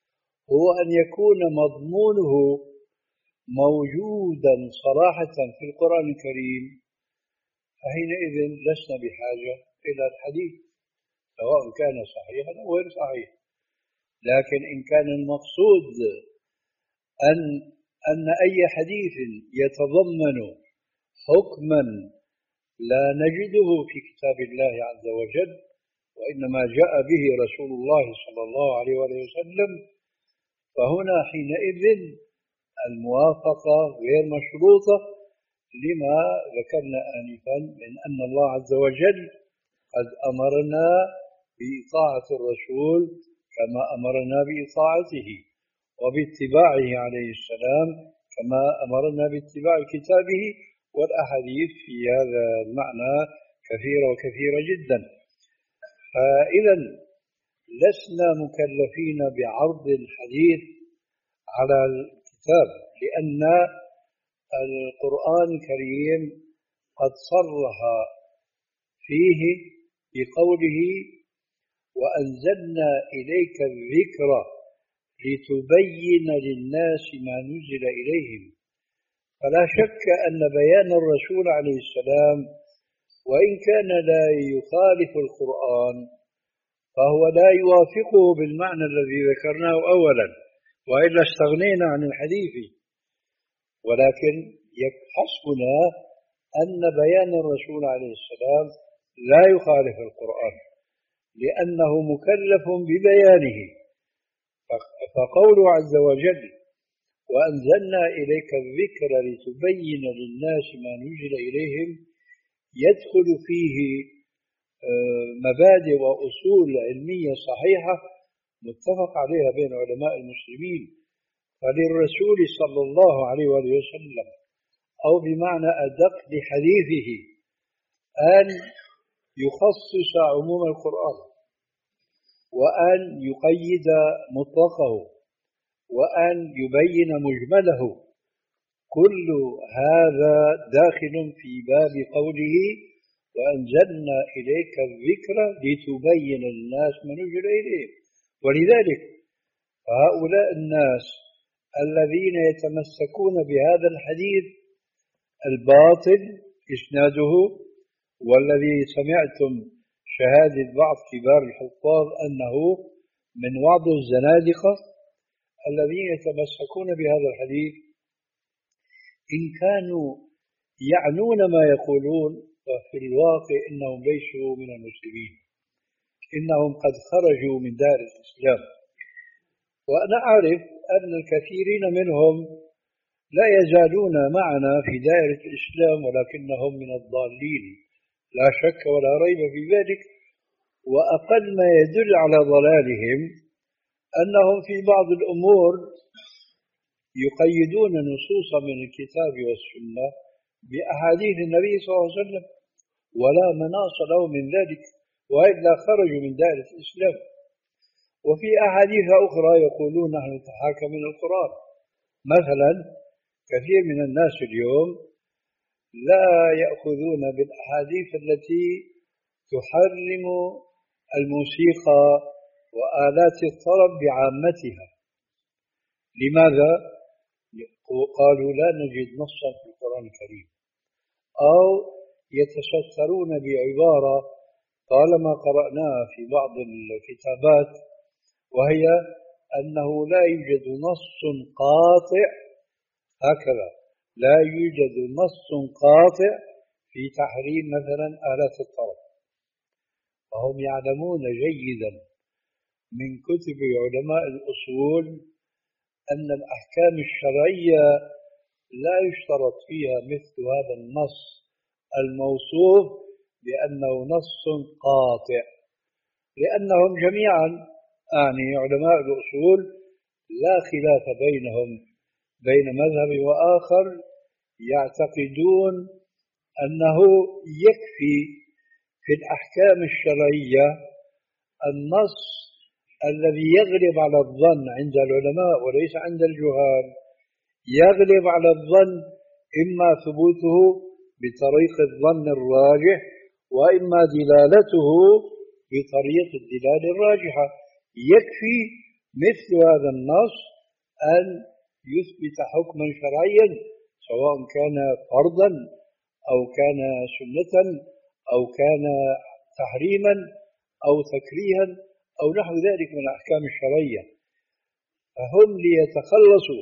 [SPEAKER 2] هو أن يكون مضمونه موجودا صراحة في القرآن الكريم، فحينئذ لسنا بحاجة إلى الحديث سواء كان صحيحا أو غير صحيح. لكن إن كان المقصود أن أن أي حديث يتضمن حكما لا نجده في كتاب الله عز وجل وإنما جاء به رسول الله صلى الله عليه وسلم، فهنا حينئذ الموافقة غير مشروطة لما ذكرنا آنفا من أن الله عز وجل قد أمرنا بإطاعة الرسول كما أمرنا بإطاعته، وباتباعه عليه السلام كما أمرنا باتباع كتابه، والأحاديث في هذا المعنى كثيرة وكثيرة جدا. فإذا لسنا مكلفين بعرض الحديث على الكتاب، لأن القرآن الكريم قد صرح فيه بقوله وأنزلنا إليك الذكر لتبين للناس ما نزل إليهم. فلا شك أن بيان الرسول عليه السلام وإن كان لا يخالف القرآن فهو لا يوافقه بالمعنى الذي ذكرناه أولا، وإلا استغنينا عن الحديث. ولكن حسبنا أن بيان الرسول عليه السلام لا يخالف القرآن لأنه مكلف ببيانه. فقوله عز وجل وأنزلنا إليك الذكر لتبين للناس ما نزل إليهم يدخل فيه مبادئ وأصول علمية صحيحة متفق عليها بين علماء المسلمين. فللرسول صلى الله عليه وسلم أو بمعنى أدق لحديثه أن يخصص عموم القرآن وأن يقيد مطلقه وأن يبين مجمله. كل هذا داخل في باب قوله وأنزلنا إليك الذكر لتبين للناس ما نزل إليهم. ولذلك فهؤلاء الناس الذين يتمسكون بهذا الحديث الباطل إسناده، والذي سمعتم شهادة بعض كبار الحفاظ أنه من وعظ الزنادقة الذين يتمسكون بهذا الحديث، إن كانوا يعنون ما يقولون ففي الواقع إنهم ليسوا من المسلمين، إنهم قد خرجوا من دار الإسلام. وأنا أعرف أن الكثيرين منهم لا يزالون معنا في دائرة الإسلام ولكنهم من الضالين لا شك ولا ريب في ذلك. وأقل ما يدل على ضلالهم أنهم في بعض الأمور يقيدون نصوصا من الكتاب والسنة بأحاديث النبي صلى الله عليه وسلم ولا مناص لهم من ذلك، وإلا خرجوا من دائرة الإسلام. وفي أحاديث أخرى يقولون نحن نتحاكم من القرآن. مثلا كثير من الناس اليوم لا يأخذون بالأحاديث التي تحرم الموسيقى وآلات الطرب بعامتها. لماذا؟ قالوا لا نجد نصا في القرآن الكريم، أو يتسترون بعبارة طالما قرأناها في بعض الكتابات، وهي أنه لا يوجد نص قاطع، هكذا لا يوجد نص قاطع في تحريم مثلا آلات الطرب. وهم يعلمون جيدا من كتب علماء الأصول أن الأحكام الشرعية لا يشترط فيها مثل هذا النص الموصوف بأنه نص قاطع، لأنهم جميعا أعني علماء الأصول لا خلاف بينهم بين مذهب وآخر يعتقدون أنه يكفي في الأحكام الشرعية النص الذي يغلب على الظن عند العلماء وليس عند الجهال، يغلب على الظن إما ثبوته بطريق الظن الراجح وإما دلالته بطريق الدلالة الراجحة. يكفي مثل هذا النص أن يثبت حكما شرعيا سواء كان فرضا أو كان سنة أو كان تحريما أو تكريها أو نحو ذلك من الأحكام الشرعية. فهم ليتخلصوا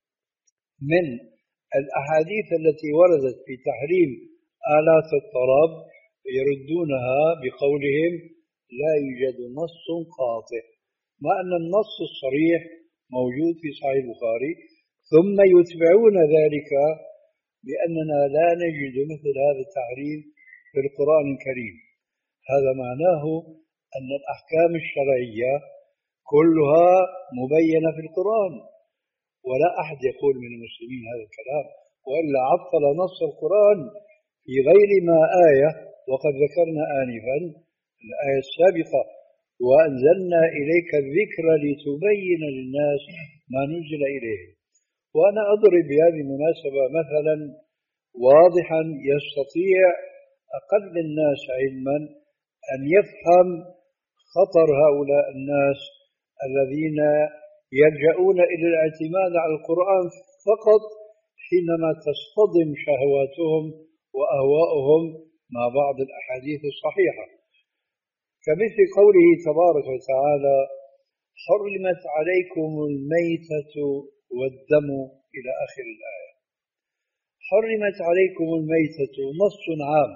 [SPEAKER 2] من الأحاديث التي وردت في تحريم آلات الطرب يردونها بقولهم لا يوجد نص قاطع، مع أن النص الصريح موجود في صحيح البخاري، ثم يتبعون ذلك بأننا لا نجد مثل هذا التحريم في القرآن الكريم. هذا معناه أن الأحكام الشرعية كلها مبينة في القرآن، ولا أحد يقول من المسلمين هذا الكلام، وإلا عطل نص القرآن في غير ما آية. وقد ذكرنا آنفا الآية السابقة وأنزلنا إليك الذكر لتبين للناس ما نزل إليهم. وأنا أضرب بهذه المناسبة مثلا واضحا يستطيع أقل الناس علما أن يفهم خطر هؤلاء الناس الذين يلجؤون إلى الاعتماد على القرآن فقط حينما تصطدم شهواتهم وأهواؤهم مع بعض الأحاديث الصحيحة، كمثل قوله تبارك وتعالى حرمت عليكم الميتة والدم إلى آخر الآية. حرمت عليكم الميتة نص عام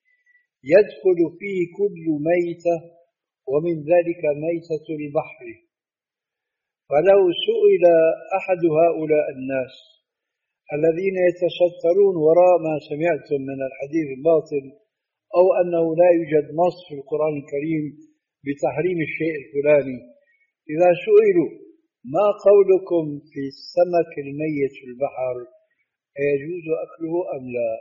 [SPEAKER 2] يدخل فيه كل ميتة، ومن ذلك ميتة البحر. فلو سئل أحد هؤلاء الناس الذين يتسترون وراء ما سمعتم من الحديث الباطل أو أنه لا يوجد نص في القرآن الكريم بتحريم الشيء الفلاني، إذا سئلوا ما قولكم في السمك الميت في البحر أيجوز أكله أم لا،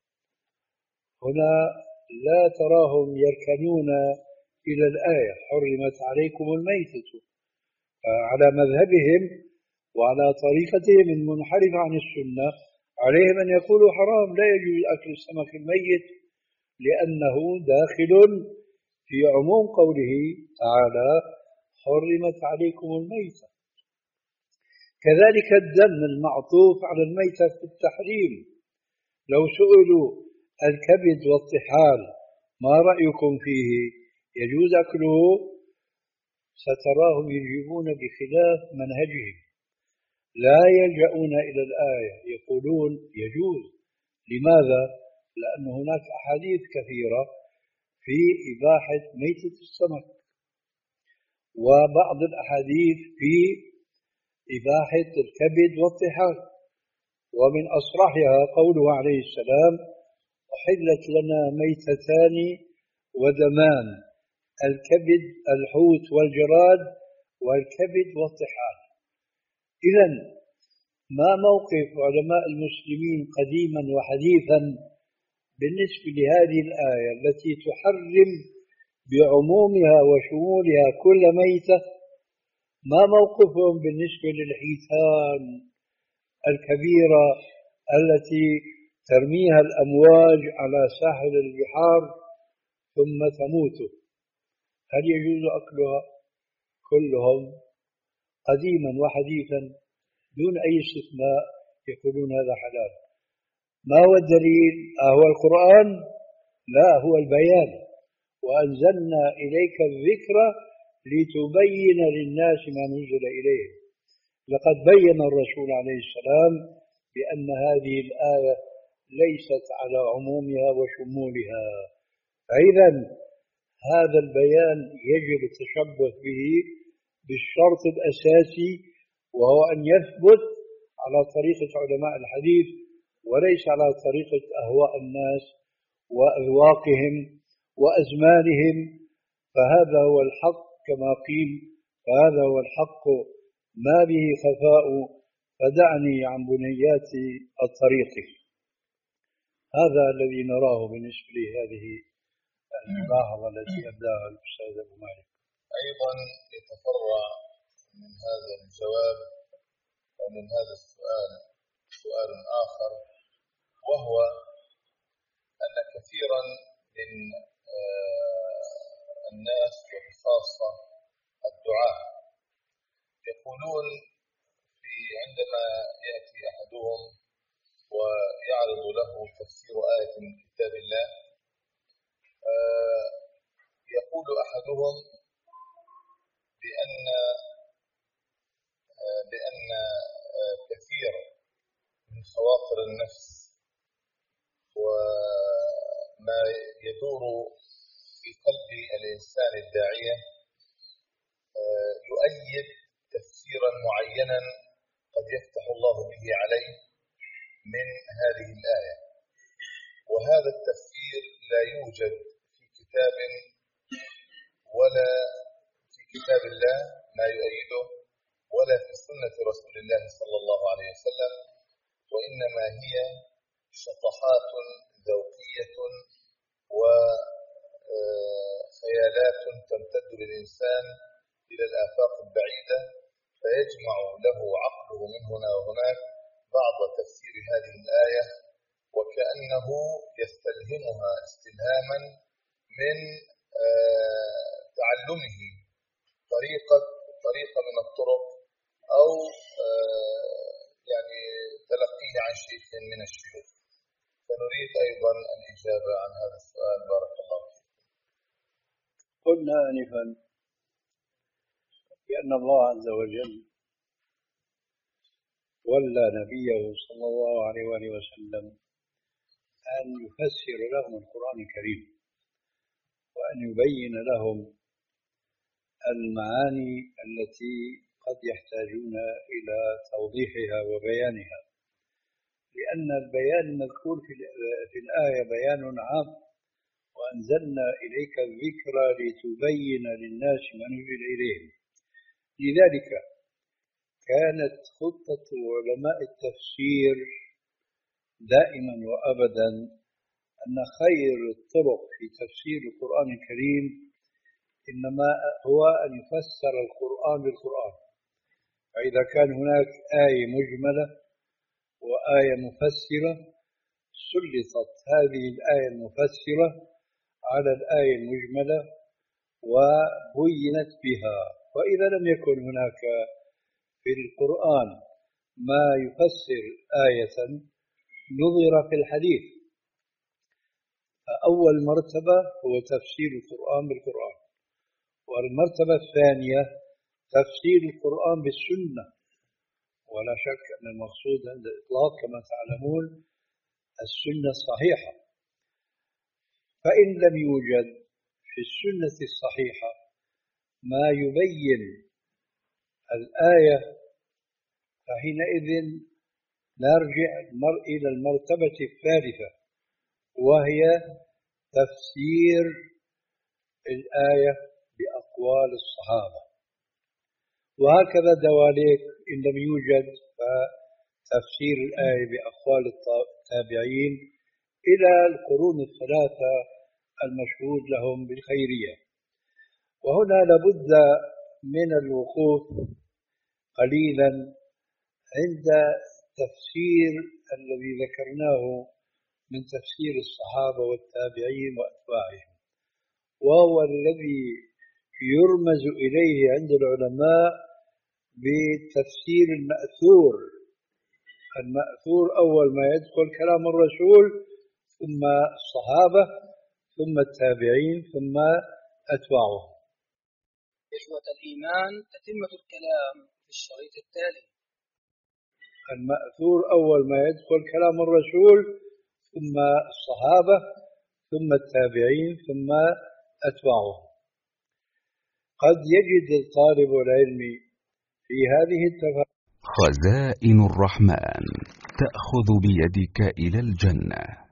[SPEAKER 2] هنا لا تراهم يركنون إلى الآية حرمت عليكم الميتة على مذهبهم وعلى طريقتهم المنحرفة عن السنة. عليهم أن يقولوا حرام، لا يجوز أكل السمك الميت لأنه داخل في عموم قوله تعالى حرمت عليكم الميتة. كذلك الدم المعطوف على الميتة في التحريم، لو سئلوا الكبد والطحال ما رأيكم فيه يجوز أكله، ستراهم يجيبون بخلاف منهجهم، لا يلجؤون إلى الآية، يقولون يجوز. لماذا؟ لأن هناك أحاديث كثيرة في إباحة ميتة السمك، وبعض الأحاديث في إباحة الكبد والطحال، ومن أصرحها قوله عليه السلام أحلت لنا ميتتان ودمان، الكبد الحوت والجراد والكبد والطحال. إذن ما موقف علماء المسلمين قديما وحديثا بالنسبة لهذه الآية التي تحرم بعمومها وشمولها كل ميتة؟ ما موقفهم بالنسبة للحيتان الكبيرة التي ترميها الأمواج على ساحل البحار ثم تموت؟ هل يجوز أكلها؟ كلهم قديما وحديثا دون أي استثناء يقولون هذا حلال. ما هو الدليل؟ أهو القرآن؟ لا، هو البيان. وأنزلنا إليك الذكر لتبين للناس ما نزل إليهم. لقد بين الرسول عليه السلام بأن هذه الآية ليست على عمومها وشمولها، فإذا هذا البيان يجب التشبه به بالشرط الأساسي، وهو أن يثبت على طريقة علماء الحديث وليس على طريقة أهواء الناس وأذواقهم وأزمانهم. فهذا هو الحق كما قيل، فهذا هو الحق ما به خفاء، فدعني عن بنيات الطريق. هذا الذي نراه بالنسبة لهذه الملاحظة التي أبداها الأستاذ أبو مالك.
[SPEAKER 1] أيضا يتفرع من هذا الجواب أو من هذا السؤال سؤال آخر، وهو أن كثيرا من الناس وبخاصة الدعاة يقولون في عندما يأتي أحدهم ويعرض له تفسير آية من كتاب الله، يقول أحدهم بأن بأن كثير من خواطر النفس وما يدور في قلب الإنسان الداعية يؤيد تفسيرا معينا قد يفتح الله به عليه من هذه الآية، وهذا التفسير لا يوجد في كتاب ولا في كتاب الله ما يؤيده ولا في سنة رسول الله صلى الله عليه وسلم، وإنما هي شطحات ذوقية وخيالات تمتد للإنسان إلى الآفاق البعيدة، فيجمع له عقله من هنا وهناك بعض تفسير هذه الآية وكأنه يستلهمها استلهاما من تعلمه طريقة طريقة من الطرق أو يعني تلقيه عن شيء من الشيوخ. فنريد أيضا الإجابة عن هذا السؤال. بارك الله فيك.
[SPEAKER 2] قلنا آنفا بأن الله عز وجل ولى نبيه صلى الله عليه وآله وسلم أن يفسر لهم القرآن الكريم وأن يبين لهم المعاني التي قد يحتاجون إلى توضيحها وبيانها، لأن البيان المذكور في الآية بيان عام، وأنزلنا إليك الذكر لتبين للناس ما نزل إليهم. لذلك كانت خطة علماء التفسير دائما وأبدا أن خير الطرق في تفسير القرآن الكريم إنما هو أن يفسر القرآن بالقرآن. فإذا كان هناك آية مجملة وآية مفسرة سلطت هذه الآية المفسرة على الآية المجملة وبينت بها. وإذا لم يكن هناك في القرآن ما يفسر آية نظر في الحديث. أول مرتبة هو تفسير القرآن بالقرآن، والمرتبة الثانية تفسير القرآن بالسنة. ولا شك أن المقصود عند الإطلاق كما تعلمون السنة الصحيحة. فإن لم يوجد في السنة الصحيحة ما يبين الآية فحينئذ نرجع إلى المرتبة الثالثة وهي تفسير الآية بأقوال الصحابة، وهكذا دواليك إن لم يوجد فتفسير الآية بأقوال التابعين إلى القرون الثلاثة المشهود لهم بالخيرية. وهنا لابد من الوقوف قليلا عند تفسير الذي ذكرناه من تفسير الصحابة والتابعين وأتباعهم، وهو الذي يرمز إليه عند العلماء بتفسير المأثور. المأثور أول ما يدخل كلام الرسول ثم الصحابة ثم التابعين ثم أتباعهم.
[SPEAKER 3] إخوة الإيمان، تتمة الكلام في الشريط التالي.
[SPEAKER 2] المأثور أول ما يدخل كلام الرسول ثم الصحابة ثم التابعين ثم أتباعهم. قد يجد الطالب العلم في هذه التفاصيل
[SPEAKER 4] خزائن الرحمن تأخذ بيدك إلى الجنة.